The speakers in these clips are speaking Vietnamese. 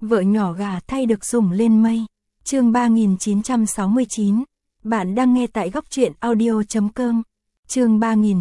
Vợ nhỏ gà thay được sủng lên mây. Chương 3969. Bạn đang nghe tại góc truyện audio.com. Chương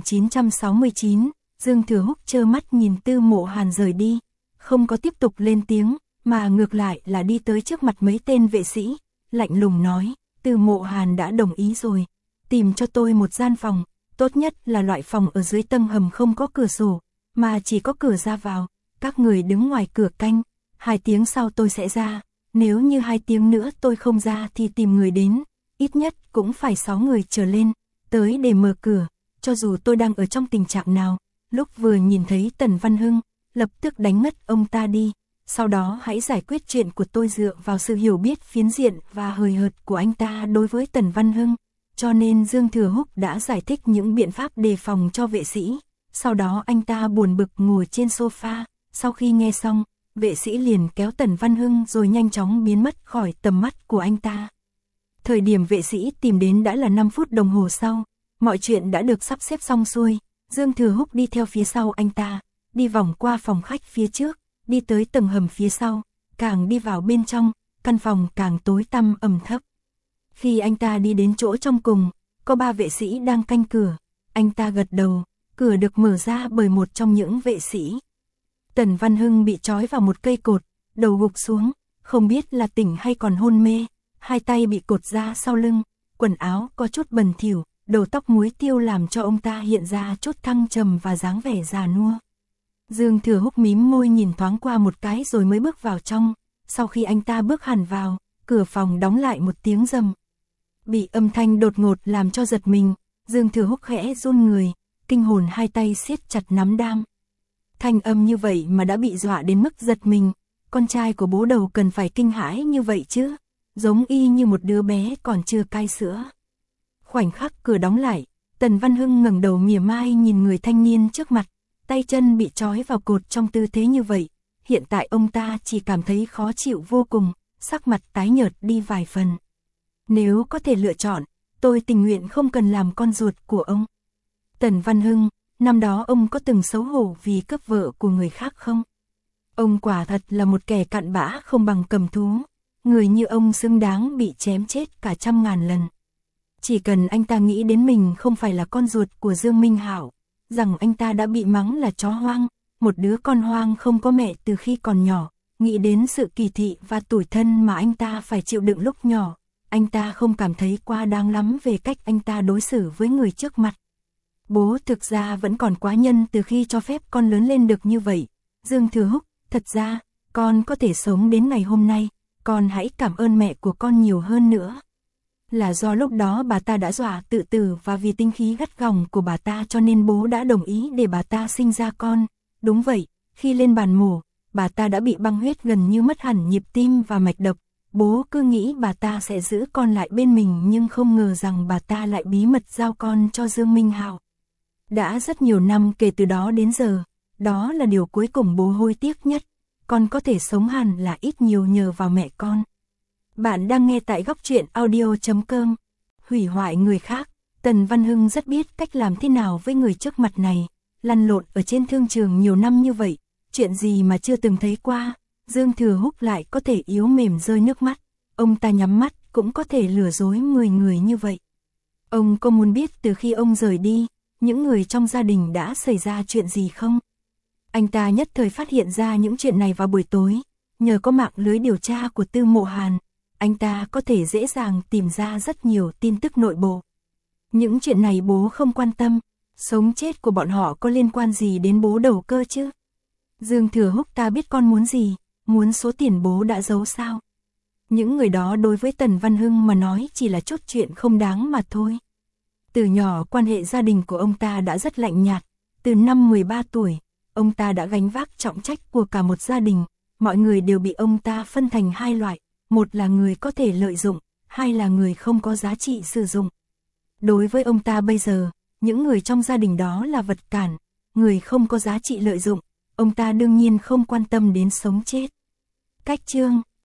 3969. Dương Thừa Húc trơ mắt nhìn Tư Mộ Hàn rời đi, không có tiếp tục lên tiếng, mà ngược lại là đi tới trước mặt mấy tên vệ sĩ, lạnh lùng nói, Tư Mộ Hàn đã đồng ý rồi, tìm cho tôi một gian phòng, tốt nhất là loại phòng ở dưới tầng hầm không có cửa sổ, mà chỉ có cửa ra vào, các người đứng ngoài cửa canh, 2 tiếng sau tôi sẽ ra, nếu như 2 tiếng nữa tôi không ra thì tìm người đến, ít nhất cũng phải 6 người trở lên, tới để mở cửa, cho dù tôi đang ở trong tình trạng nào. Lúc vừa nhìn thấy Tần Văn Hưng, lập tức đánh ngất ông ta đi, sau đó hãy giải quyết chuyện của tôi dựa vào sự hiểu biết phiến diện và hời hợt của anh ta đối với Tần Văn Hưng, cho nên Dương Thừa Húc đã giải thích những biện pháp đề phòng cho vệ sĩ, sau đó anh ta buồn bực ngồi trên sofa, sau khi nghe xong, vệ sĩ liền kéo Tần Văn Hưng rồi nhanh chóng biến mất khỏi tầm mắt của anh ta. Thời điểm vệ sĩ tìm đến đã là 5 phút đồng hồ sau, mọi chuyện đã được sắp xếp xong xuôi. Dương Thừa Húc đi theo phía sau anh ta, đi vòng qua phòng khách phía trước, đi tới tầng hầm phía sau, càng đi vào bên trong, căn phòng càng tối tăm ẩm thấp. Khi anh ta đi đến chỗ trong cùng, có 3 vệ sĩ đang canh cửa, anh ta gật đầu, cửa được mở ra bởi một trong những vệ sĩ. Tần Văn Hưng bị trói vào một cây cột, đầu gục xuống, không biết là tỉnh hay còn hôn mê, 2 tay bị cột ra sau lưng, quần áo có chút bẩn thỉu. Đầu tóc muối tiêu làm cho ông ta hiện ra chút thăng trầm và dáng vẻ già nua. Dương Thừa Húc mím môi nhìn thoáng qua một cái rồi mới bước vào trong, sau khi anh ta bước hẳn vào, cửa phòng đóng lại một tiếng rầm. Bị âm thanh đột ngột làm cho giật mình, Dương Thừa Húc khẽ run người, kinh hồn 2 tay siết chặt nắm đam. Thanh âm như vậy mà đã bị dọa đến mức giật mình, con trai của bố đầu cần phải kinh hãi như vậy chứ, giống y như một đứa bé còn chưa cai sữa. Khoảnh khắc cửa đóng lại, Tần Văn Hưng ngẩng đầu mỉa mai nhìn người thanh niên trước mặt, tay chân bị trói vào cột trong tư thế như vậy, hiện tại ông ta chỉ cảm thấy khó chịu vô cùng, sắc mặt tái nhợt đi vài phần. Nếu có thể lựa chọn, tôi tình nguyện không cần làm con ruột của ông. Tần Văn Hưng, năm đó ông có từng xấu hổ vì cướp vợ của người khác không? Ông quả thật là một kẻ cặn bã không bằng cầm thú, người như ông xứng đáng bị chém chết cả 100.000 lần. Chỉ cần anh ta nghĩ đến mình không phải là con ruột của Dương Minh Hảo, rằng anh ta đã bị mắng là chó hoang, một đứa con hoang không có mẹ từ khi còn nhỏ, nghĩ đến sự kỳ thị và tủi thân mà anh ta phải chịu đựng lúc nhỏ, anh ta không cảm thấy quá đáng lắm về cách anh ta đối xử với người trước mặt. Bố thực ra vẫn còn quá nhân từ khi cho phép con lớn lên được như vậy. Dương Thừa Húc, thật ra, con có thể sống đến ngày hôm nay, con hãy cảm ơn mẹ của con nhiều hơn nữa. Là do lúc đó bà ta đã dọa tự tử và vì tinh khí gắt gỏng của bà ta cho nên bố đã đồng ý để bà ta sinh ra con. Đúng vậy, khi lên bàn mổ, bà ta đã bị băng huyết gần như mất hẳn nhịp tim và mạch đập. Bố cứ nghĩ bà ta sẽ giữ con lại bên mình nhưng không ngờ rằng bà ta lại bí mật giao con cho Dương Minh Hạo. Đã rất nhiều năm kể từ đó đến giờ, đó là điều cuối cùng bố hối tiếc nhất. Con có thể sống hẳn là ít nhiều nhờ vào mẹ con. Bạn đang nghe tại góc truyện audio.com. Hủy hoại người khác, Tần Văn Hưng rất biết cách làm thế nào với người trước mặt này, lăn lộn ở trên thương trường nhiều năm như vậy, chuyện gì mà chưa từng thấy qua, Dương Thừa Húc lại có thể yếu mềm rơi nước mắt, ông ta nhắm mắt cũng có thể lừa dối 10 người như vậy. Ông có muốn biết từ khi ông rời đi, những người trong gia đình đã xảy ra chuyện gì không? Anh ta nhất thời phát hiện ra những chuyện này vào buổi tối, nhờ có mạng lưới điều tra của Tư Mộ Hàn. Anh ta có thể dễ dàng tìm ra rất nhiều tin tức nội bộ. Những chuyện này bố không quan tâm, sống chết của bọn họ có liên quan gì đến bố đầu cơ chứ? Dương Thừa Húc, ta biết con muốn gì, muốn số tiền bố đã giấu sao? Những người đó đối với Tần Văn Hưng mà nói chỉ là chút chuyện không đáng mà thôi. Từ nhỏ quan hệ gia đình của ông ta đã rất lạnh nhạt, từ năm 13 tuổi, ông ta đã gánh vác trọng trách của cả một gia đình, mọi người đều bị ông ta phân thành 2 loại. Một là người có thể lợi dụng, 2 là người không có giá trị sử dụng. Đối với ông ta bây giờ, những người trong gia đình đó là vật cản, người không có giá trị lợi dụng, ông ta đương nhiên không quan tâm đến sống chết. Cách chương